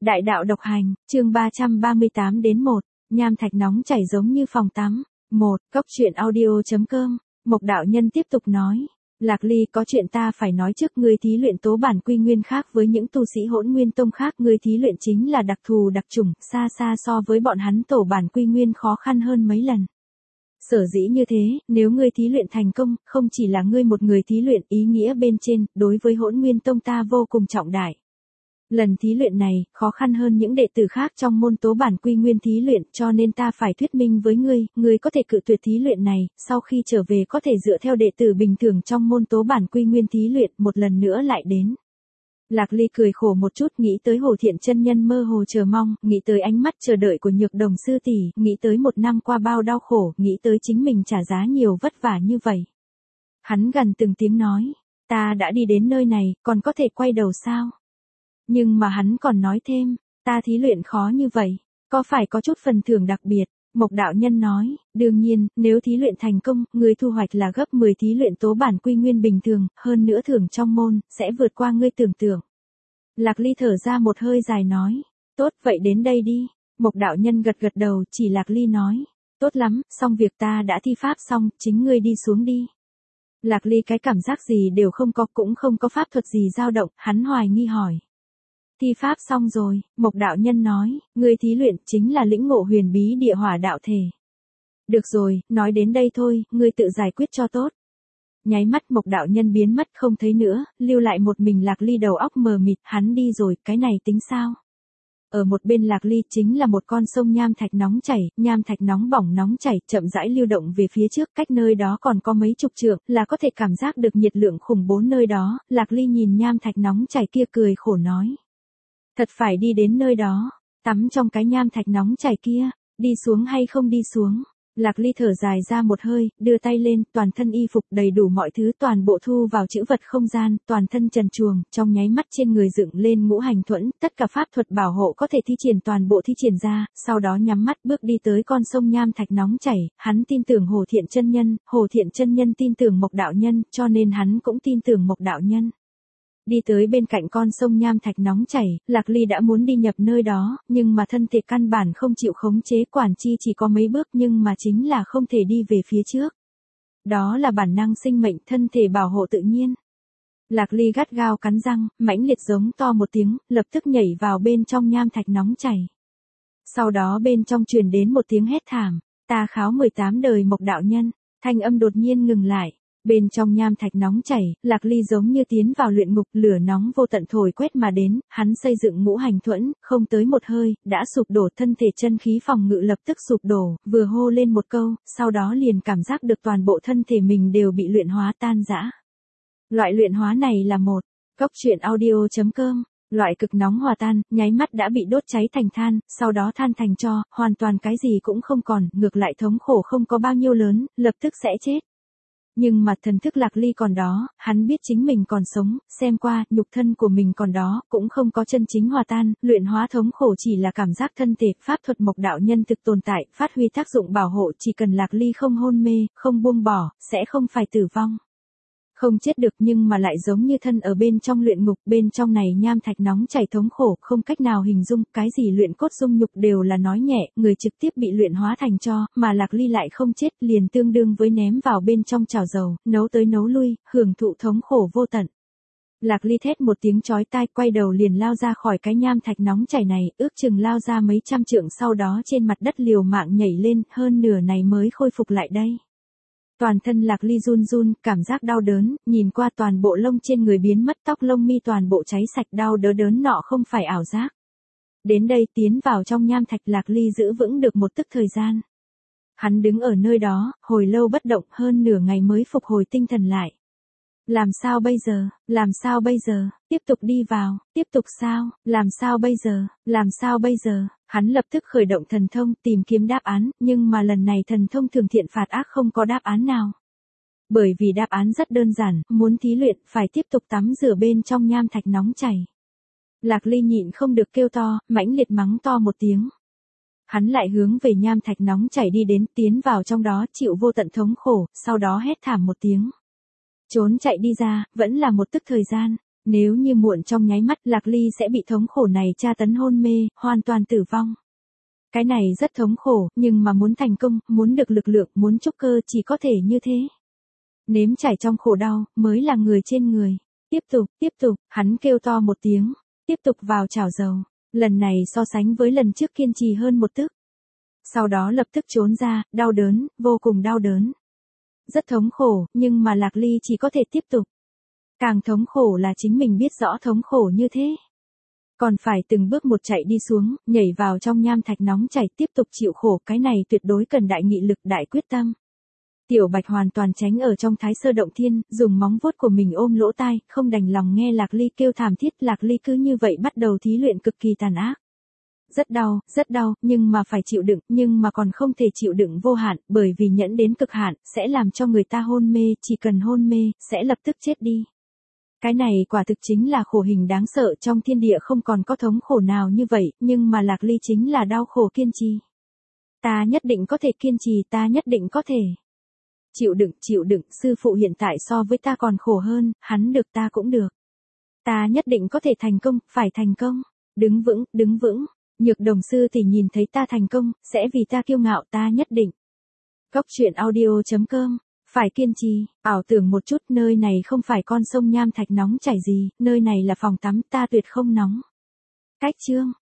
Đại đạo độc hành, chương 338 đến 1, nham thạch nóng chảy giống như phòng tắm. 1. Cốc truyện audio.com, Mộc đạo nhân tiếp tục nói. Lạc Ly, có chuyện ta phải nói trước. Ngươi thí luyện tố bản quy nguyên khác với những tu sĩ Hỗn Nguyên Tông khác. Ngươi thí luyện chính là đặc thù đặc chủng, xa xa so với bọn hắn tổ bản quy nguyên khó khăn hơn mấy lần. Sở dĩ như thế, nếu ngươi thí luyện thành công, không chỉ là ngươi một người thí luyện, ý nghĩa bên trên, đối với Hỗn Nguyên Tông ta vô cùng trọng đại. Lần thí luyện này, khó khăn hơn những đệ tử khác trong môn tố bản quy nguyên thí luyện, cho nên ta phải thuyết minh với ngươi có thể cự tuyệt thí luyện này, sau khi trở về có thể dựa theo đệ tử bình thường trong môn tố bản quy nguyên thí luyện, một lần nữa lại đến. Lạc Ly cười khổ một chút, nghĩ tới Hồ Thiện chân nhân mơ hồ chờ mong, nghĩ tới ánh mắt chờ đợi của Nhược Đồng sư tỷ, nghĩ tới một năm qua bao đau khổ, nghĩ tới chính mình trả giá nhiều vất vả như vậy. Hắn gần từng tiếng nói, ta đã đi đến nơi này, còn có thể quay đầu sao? Nhưng mà hắn còn nói thêm, ta thí luyện khó như vậy, có phải có chút phần thưởng đặc biệt? Mộc đạo nhân nói, đương nhiên, nếu thí luyện thành công, ngươi thu hoạch là gấp 10 thí luyện tố bản quy nguyên bình thường, hơn nữa thưởng trong môn, sẽ vượt qua ngươi tưởng tượng. Lạc Ly thở ra một hơi dài nói, tốt, vậy đến đây đi. Mộc đạo nhân gật gật đầu, chỉ Lạc Ly nói, tốt lắm, xong việc ta đã thi pháp xong, chính ngươi đi xuống đi. Lạc Ly cái cảm giác gì đều không có, cũng không có pháp thuật gì dao động, hắn hoài nghi hỏi. Thi pháp xong rồi, Mộc đạo nhân nói, ngươi thí luyện chính là lĩnh ngộ huyền bí địa hỏa đạo thể. Được rồi, nói đến đây thôi, ngươi tự giải quyết cho tốt. Nháy mắt Mộc đạo nhân biến mất không thấy nữa, lưu lại một mình Lạc Ly đầu óc mờ mịt, hắn đi rồi, cái này tính sao? Ở một bên Lạc Ly chính là một con sông nham thạch nóng chảy, nham thạch nóng bỏng nóng chảy, chậm rãi lưu động về phía trước, cách nơi đó còn có mấy chục trượng, là có thể cảm giác được nhiệt lượng khủng bố nơi đó. Lạc Ly nhìn nham thạch nóng chảy kia cười khổ nói. Thật phải đi đến nơi đó, tắm trong cái nham thạch nóng chảy kia, đi xuống hay không đi xuống? Lạc Ly thở dài ra một hơi, đưa tay lên, toàn thân y phục đầy đủ mọi thứ toàn bộ thu vào trữ vật không gian, toàn thân trần truồng, trong nháy mắt trên người dựng lên ngũ hành thuẫn, tất cả pháp thuật bảo hộ có thể thi triển toàn bộ thi triển ra, sau đó nhắm mắt bước đi tới con sông nham thạch nóng chảy, hắn tin tưởng Hồ Thiện chân nhân tin tưởng Mộc đạo nhân, cho nên hắn cũng tin tưởng Mộc đạo nhân. Đi tới bên cạnh con sông nham thạch nóng chảy, Lạc Ly đã muốn đi nhập nơi đó, nhưng mà thân thể căn bản không chịu khống chế, quản chi chỉ có mấy bước nhưng mà chính là không thể đi về phía trước. Đó là bản năng sinh mệnh, thân thể bảo hộ tự nhiên. Lạc Ly gắt gao cắn răng, mãnh liệt giống to một tiếng, lập tức nhảy vào bên trong nham thạch nóng chảy. Sau đó bên trong truyền đến một tiếng hét thảm, ta kháo 18 đời Mộc đạo nhân, thanh âm đột nhiên ngừng lại. Bên trong nham thạch nóng chảy, Lạc Ly giống như tiến vào luyện ngục, lửa nóng vô tận thổi quét mà đến, hắn xây dựng ngũ hành thuẫn, không tới một hơi, đã sụp đổ, thân thể chân khí phòng ngự lập tức sụp đổ, vừa hô lên một câu, sau đó liền cảm giác được toàn bộ thân thể mình đều bị luyện hóa tan rã. Loại luyện hóa này là một, Cốc truyện audio.com. Loại cực nóng hòa tan, nháy mắt đã bị đốt cháy thành than, sau đó than thành tro, hoàn toàn cái gì cũng không còn, ngược lại thống khổ không có bao nhiêu lớn, lập tức sẽ chết. Nhưng mà thần thức Lạc Ly còn đó, hắn biết chính mình còn sống, xem qua, nhục thân của mình còn đó, cũng không có chân chính hòa tan, luyện hóa thống khổ chỉ là cảm giác thân thể, pháp thuật Mộc đạo nhân thực tồn tại, phát huy tác dụng bảo hộ, chỉ cần Lạc Ly không hôn mê, không buông bỏ, sẽ không phải tử vong. Không chết được nhưng mà lại giống như thân ở bên trong luyện ngục, bên trong này nham thạch nóng chảy thống khổ, không cách nào hình dung, cái gì luyện cốt dung nhục đều là nói nhẹ, người trực tiếp bị luyện hóa thành tro, mà Lạc Ly lại không chết, liền tương đương với ném vào bên trong chảo dầu, nấu tới nấu lui, hưởng thụ thống khổ vô tận. Lạc Ly thét một tiếng chói tai, quay đầu liền lao ra khỏi cái nham thạch nóng chảy này, ước chừng lao ra mấy trăm trượng, sau đó trên mặt đất liều mạng nhảy lên, hơn nửa này mới khôi phục lại đây. Toàn thân Lạc Ly run run, cảm giác đau đớn, nhìn qua toàn bộ lông trên người biến mất, tóc lông mi toàn bộ cháy sạch, đau đớn nọ không phải ảo giác. Đến đây tiến vào trong nham thạch, Lạc Ly giữ vững được một tức thời gian. Hắn đứng ở nơi đó, hồi lâu bất động, hơn nửa ngày mới phục hồi tinh thần lại. Làm sao bây giờ, làm sao bây giờ, tiếp tục đi vào, tiếp tục sao, làm sao bây giờ, làm sao bây giờ, hắn lập tức khởi động thần thông tìm kiếm đáp án, nhưng mà lần này thần thông thường thiện phạt ác không có đáp án nào. Bởi vì đáp án rất đơn giản, muốn thí luyện, phải tiếp tục tắm rửa bên trong nham thạch nóng chảy. Lạc Ly nhịn không được kêu to, mãnh liệt mắng to một tiếng. Hắn lại hướng về nham thạch nóng chảy đi đến, tiến vào trong đó, chịu vô tận thống khổ, sau đó hét thảm một tiếng. Trốn chạy đi ra, vẫn là một tức thời gian. Nếu như muộn trong nháy mắt Lạc Ly sẽ bị thống khổ này tra tấn hôn mê, hoàn toàn tử vong. Cái này rất thống khổ, nhưng mà muốn thành công, muốn được lực lượng, muốn trúc cơ chỉ có thể như thế. Nếm trải trong khổ đau, mới là người trên người. Tiếp tục, hắn kêu to một tiếng. Tiếp tục vào chảo dầu. Lần này so sánh với lần trước kiên trì hơn một tức. Sau đó lập tức trốn ra, đau đớn, vô cùng đau đớn. Rất thống khổ, nhưng mà Lạc Ly chỉ có thể tiếp tục. Càng thống khổ là chính mình biết rõ thống khổ như thế. Còn phải từng bước một chạy đi xuống, nhảy vào trong nham thạch nóng chảy tiếp tục chịu khổ, cái này tuyệt đối cần đại nghị lực, đại quyết tâm. Tiểu Bạch hoàn toàn tránh ở trong Thái Sơ Động Thiên, dùng móng vuốt của mình ôm lỗ tai, không đành lòng nghe Lạc Ly kêu thảm thiết. Lạc Ly cứ như vậy bắt đầu thí luyện cực kỳ tàn ác. Rất đau, nhưng mà phải chịu đựng, nhưng mà còn không thể chịu đựng vô hạn, bởi vì nhẫn đến cực hạn, sẽ làm cho người ta hôn mê, chỉ cần hôn mê, sẽ lập tức chết đi. Cái này quả thực chính là khổ hình đáng sợ, trong thiên địa không còn có thống khổ nào như vậy, nhưng mà Lạc Ly chính là đau khổ kiên trì. Ta nhất định có thể kiên trì, ta nhất định có thể. Chịu đựng, sư phụ hiện tại so với ta còn khổ hơn, hắn được ta cũng được. Ta nhất định có thể thành công, phải thành công. Đứng vững. Nhược Đồng sư thì nhìn thấy ta thành công, sẽ vì ta kiêu ngạo, ta nhất định. Góc truyện audio.com. Phải kiên trì, ảo tưởng một chút, nơi này không phải con sông nham thạch nóng chảy gì, nơi này là phòng tắm, ta tuyệt không nóng. Cách chương